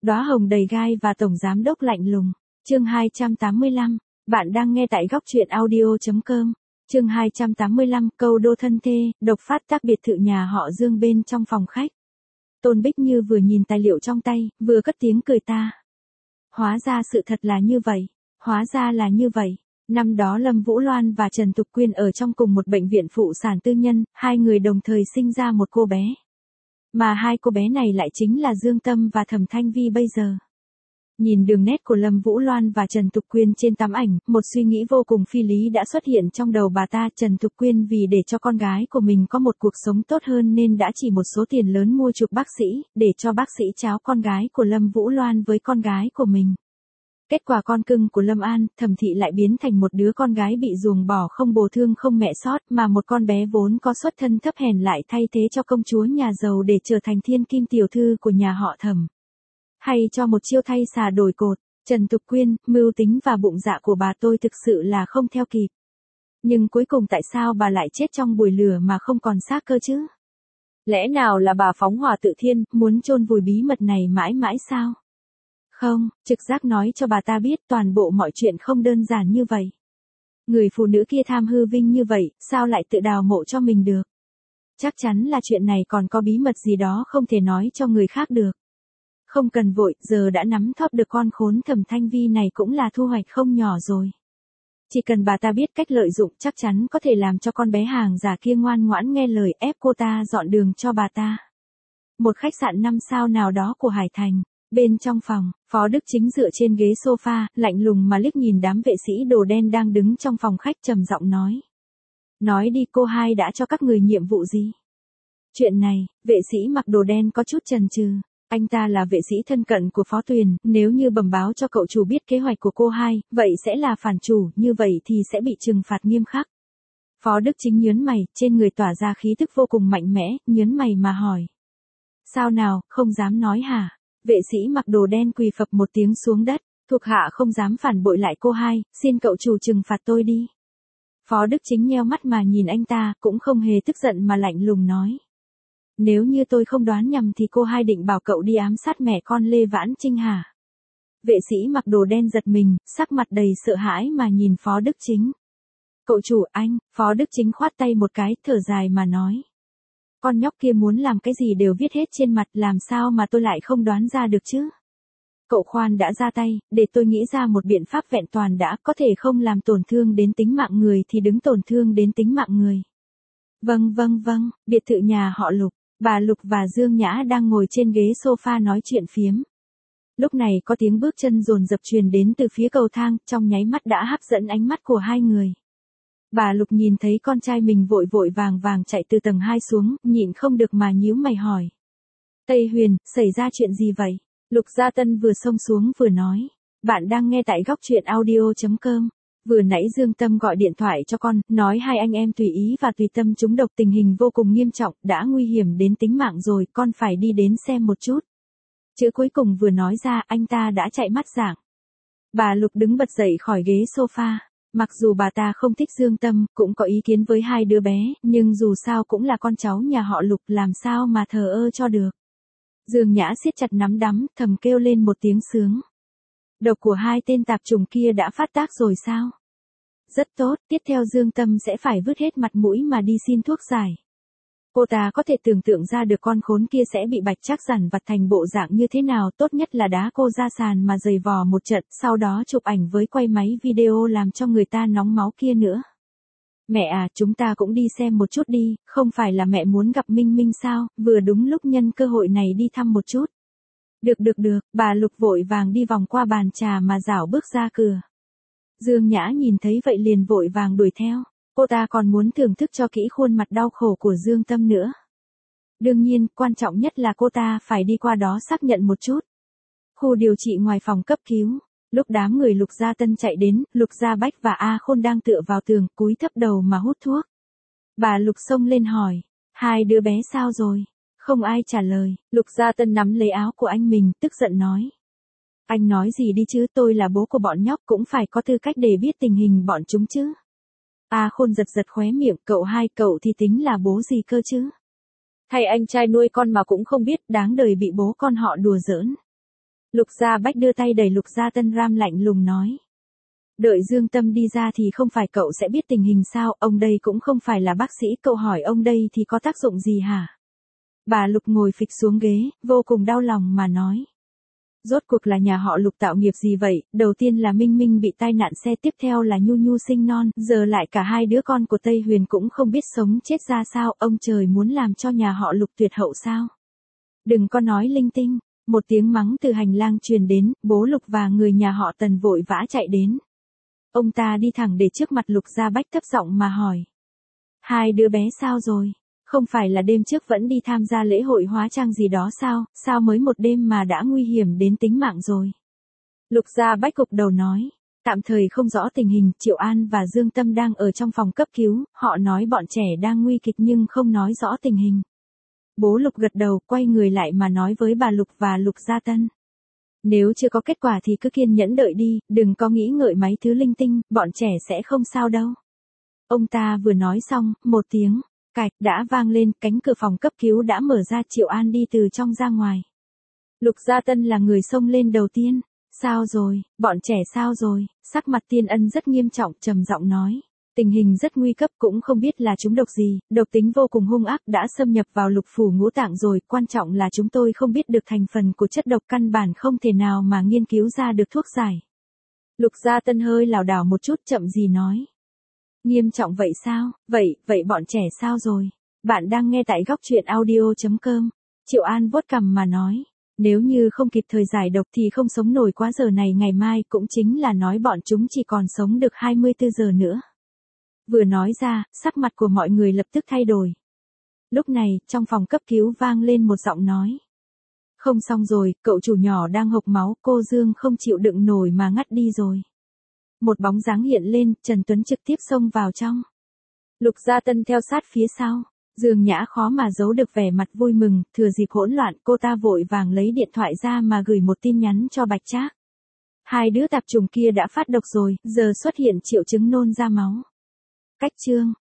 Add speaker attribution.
Speaker 1: Đóa hồng đầy gai và tổng giám đốc lạnh lùng. Chương 285. Bạn đang nghe tại góc truyện audio.com. Chương 285. Câu đô thân thê, độc phát tác biệt thự nhà họ Dương bên trong phòng khách. Tôn Bích Như vừa nhìn tài liệu trong tay, vừa cất tiếng cười ta. Hóa ra sự thật là như vậy. Hóa ra là như vậy. Năm đó Lâm Vũ Loan và Trần Tục Quyên ở trong cùng một bệnh viện phụ sản tư nhân, hai người đồng thời sinh ra một cô bé. Mà hai cô bé này lại chính là Dương Tâm và Thẩm Thanh Vi bây giờ. Nhìn đường nét của Lâm Vũ Loan và Trần Tục Quyên trên tấm ảnh, một suy nghĩ vô cùng phi lý đã xuất hiện trong đầu bà ta. Trần Tục Quyên vì để cho con gái của mình có một cuộc sống tốt hơn nên đã chỉ một số tiền lớn mua chuộc bác sĩ, để cho bác sĩ tráo con gái của Lâm Vũ Loan với con gái của mình. Kết quả con cưng của Lâm An, Thẩm Thị lại biến thành một đứa con gái bị ruồng bỏ không bồ thương không mẹ sót, mà một con bé vốn có xuất thân thấp hèn lại thay thế cho công chúa nhà giàu để trở thành thiên kim tiểu thư của nhà họ Thẩm. Hay cho một chiêu thay xà đổi cột, Trần Tục Quyên, mưu tính và bụng dạ của bà tôi thực sự là không theo kịp. Nhưng cuối cùng tại sao bà lại chết trong bùi lửa mà không còn xác cơ chứ? Lẽ nào là bà phóng hỏa tự thiên, muốn chôn vùi bí mật này mãi mãi sao? Không, trực giác nói cho bà ta biết toàn bộ mọi chuyện không đơn giản như vậy. Người phụ nữ kia tham hư vinh như vậy, sao lại tự đào mộ cho mình được? Chắc chắn là chuyện này còn có bí mật gì đó không thể nói cho người khác được. Không cần vội, giờ đã nắm thóp được con khốn Thẩm Thanh Vi này cũng là thu hoạch không nhỏ rồi. Chỉ cần bà ta biết cách lợi dụng chắc chắn có thể làm cho con bé hàng giả kia ngoan ngoãn nghe lời ép cô ta dọn đường cho bà ta. Một khách sạn 5 sao nào đó của Hải Thành. Bên trong phòng, Phó Đức Chính dựa trên ghế sofa, lạnh lùng mà liếc nhìn đám vệ sĩ đồ đen đang đứng trong phòng khách trầm giọng nói. Nói đi cô hai đã cho các người nhiệm vụ gì? Chuyện này, vệ sĩ mặc đồ đen có chút chần chừ. Anh ta là vệ sĩ thân cận của Phó Tuyền, nếu như bẩm báo cho cậu chủ biết kế hoạch của cô hai, vậy sẽ là phản chủ, như vậy thì sẽ bị trừng phạt nghiêm khắc. Phó Đức Chính nhớn mày, trên người tỏa ra khí tức vô cùng mạnh mẽ, nhớn mày mà hỏi. Sao nào, không dám nói hả? Vệ sĩ mặc đồ đen quỳ phập một tiếng xuống đất, thuộc hạ không dám phản bội lại cô hai, xin cậu chủ trừng phạt tôi đi. Phó Đức Chính nheo mắt mà nhìn anh ta, cũng không hề tức giận mà lạnh lùng nói. Nếu như tôi không đoán nhầm thì cô hai định bảo cậu đi ám sát mẹ con Lê Vãn Trinh hả? Vệ sĩ mặc đồ đen giật mình, sắc mặt đầy sợ hãi mà nhìn Phó Đức Chính. Cậu chủ anh, Phó Đức Chính khoát tay một cái, thở dài mà nói. Con nhóc kia muốn làm cái gì đều viết hết trên mặt, làm sao mà tôi lại không đoán ra được chứ? Cậu khoan đã ra tay, để tôi nghĩ ra một biện pháp vẹn toàn đã, có thể không làm tổn thương đến tính mạng người thì đứng tổn thương đến tính mạng người. Vâng, biệt thự nhà họ Lục, bà Lục và Dương Nhã đang ngồi trên ghế sofa nói chuyện phiếm. Lúc này có tiếng bước chân dồn dập truyền đến từ phía cầu thang, trong nháy mắt đã hấp dẫn ánh mắt của hai người. Bà Lục nhìn thấy con trai mình vội vội vàng chạy từ tầng 2 xuống, nhịn không được mà nhíu mày hỏi. Tây Huyền, xảy ra chuyện gì vậy? Lục Gia Tân vừa xông xuống vừa nói. Bạn đang nghe tại góc truyện audio.com. Vừa nãy Dương Tâm gọi điện thoại cho con, nói hai anh em Tùy Ý và Tùy Tâm trúng độc, tình hình vô cùng nghiêm trọng, đã nguy hiểm đến tính mạng rồi, con phải đi đến xem một chút. Chữ cuối cùng vừa nói ra, anh ta đã chạy mắt rạng. Bà Lục đứng bật dậy khỏi ghế sofa. Mặc dù bà ta không thích Dương Tâm, cũng có ý kiến với hai đứa bé, nhưng dù sao cũng là con cháu nhà họ Lục, làm sao mà thờ ơ cho được. Dương Nhã siết chặt nắm đấm, thầm kêu lên một tiếng sướng. Độc của hai tên tạp chủng kia đã phát tác rồi sao? Rất tốt, tiếp theo Dương Tâm sẽ phải vứt hết mặt mũi mà đi xin thuốc giải. Cô ta có thể tưởng tượng ra được con khốn kia sẽ bị Bạch Trác dằn vặt thành bộ dạng như thế nào, tốt nhất là đá cô ra sàn mà giày vò một trận, sau đó chụp ảnh với quay máy video làm cho người ta nóng máu kia nữa. Mẹ à, chúng ta cũng đi xem một chút đi, không phải là mẹ muốn gặp Minh Minh sao, vừa đúng lúc nhân cơ hội này đi thăm một chút. Được, bà Lục vội vàng đi vòng qua bàn trà mà rảo bước ra cửa. Dương Nhã nhìn thấy vậy liền vội vàng đuổi theo. Cô ta còn muốn thưởng thức cho kỹ khuôn mặt đau khổ của Dương Tâm nữa. Đương nhiên, quan trọng nhất là cô ta phải đi qua đó xác nhận một chút. Khu điều trị ngoài phòng cấp cứu. Lúc đám người Lục Gia Tân chạy đến, Lục Gia Bách và A Khôn đang tựa vào tường, cúi thấp đầu mà hút thuốc. Bà Lục xông lên hỏi, hai đứa bé sao rồi? Không ai trả lời, Lục Gia Tân nắm lấy áo của anh mình, tức giận nói. Anh nói gì đi chứ, tôi là bố của bọn nhóc cũng phải có tư cách để biết tình hình bọn chúng chứ. A Khôn giật khóe miệng, cậu thì tính là bố gì cơ chứ? Hay anh trai nuôi con mà cũng không biết, đáng đời bị bố con họ đùa giỡn. Lục Gia Bách đưa tay đẩy Lục Gia Tân Ram lạnh lùng nói. Đợi Dương Tâm đi ra thì không phải cậu sẽ biết tình hình sao, ông đây cũng không phải là bác sĩ, cậu hỏi ông đây thì có tác dụng gì hả? Bà Lục ngồi phịch xuống ghế, vô cùng đau lòng mà nói. Rốt cuộc là nhà họ Lục tạo nghiệp gì vậy, đầu tiên là Minh Minh bị tai nạn xe, tiếp theo là Nhu Nhu sinh non, giờ lại cả hai đứa con của Tây Huyền cũng không biết sống chết ra sao, ông trời muốn làm cho nhà họ Lục tuyệt hậu sao? Đừng có nói linh tinh, một tiếng mắng từ hành lang truyền đến, bố Lục và người nhà họ Tần vội vã chạy đến. Ông ta đi thẳng để trước mặt Lục Gia Bách thấp giọng mà hỏi. Hai đứa bé sao rồi? Không phải là đêm trước vẫn đi tham gia lễ hội hóa trang gì đó sao, sao mới một đêm mà đã nguy hiểm đến tính mạng rồi? Lục Gia Bách gục đầu nói, tạm thời không rõ tình hình, Triệu An và Dương Tâm đang ở trong phòng cấp cứu, họ nói bọn trẻ đang nguy kịch nhưng không nói rõ tình hình. Bố Lục gật đầu, quay người lại mà nói với bà Lục và Lục Gia Tân. Nếu chưa có kết quả thì cứ kiên nhẫn đợi đi, đừng có nghĩ ngợi mấy thứ linh tinh, bọn trẻ sẽ không sao đâu. Ông ta vừa nói xong, một tiếng cạch đã vang lên, cánh cửa phòng cấp cứu đã mở ra, Triệu An đi từ trong ra ngoài. Lục Gia Tân là người xông lên đầu tiên. Sao rồi, bọn trẻ sao rồi? Sắc mặt Tiên Ân rất nghiêm trọng, trầm giọng nói. Tình hình rất nguy cấp, cũng không biết là chúng độc gì, độc tính vô cùng hung ác, đã xâm nhập vào lục phủ ngũ tạng rồi, quan trọng là chúng tôi không biết được thành phần của chất độc, căn bản không thể nào mà nghiên cứu ra được thuốc giải. Lục Gia Tân hơi lảo đảo một chút, chậm gì nói. Nghiêm trọng vậy sao? Vậy bọn trẻ sao rồi? Bạn đang nghe tại góc truyện audio.com. Triệu An vuốt cằm mà nói. Nếu như không kịp thời giải độc thì không sống nổi quá giờ này, ngày mai cũng chính là nói bọn chúng chỉ còn sống được 24 giờ nữa. Vừa nói ra, sắc mặt của mọi người lập tức thay đổi. Lúc này, trong phòng cấp cứu vang lên một giọng nói. Không xong rồi, cậu chủ nhỏ đang hộc máu, cô Dương không chịu đựng nổi mà ngất đi rồi. Một bóng dáng hiện lên, Trần Tuấn trực tiếp xông vào trong. Lục Gia Tân theo sát phía sau. Dương Nhã khó mà giấu được vẻ mặt vui mừng, thừa dịp hỗn loạn, cô ta vội vàng lấy điện thoại ra mà gửi một tin nhắn cho Bạch Trác. Hai đứa tạp trùng kia đã phát độc rồi, giờ xuất hiện triệu chứng nôn ra máu. Cách chương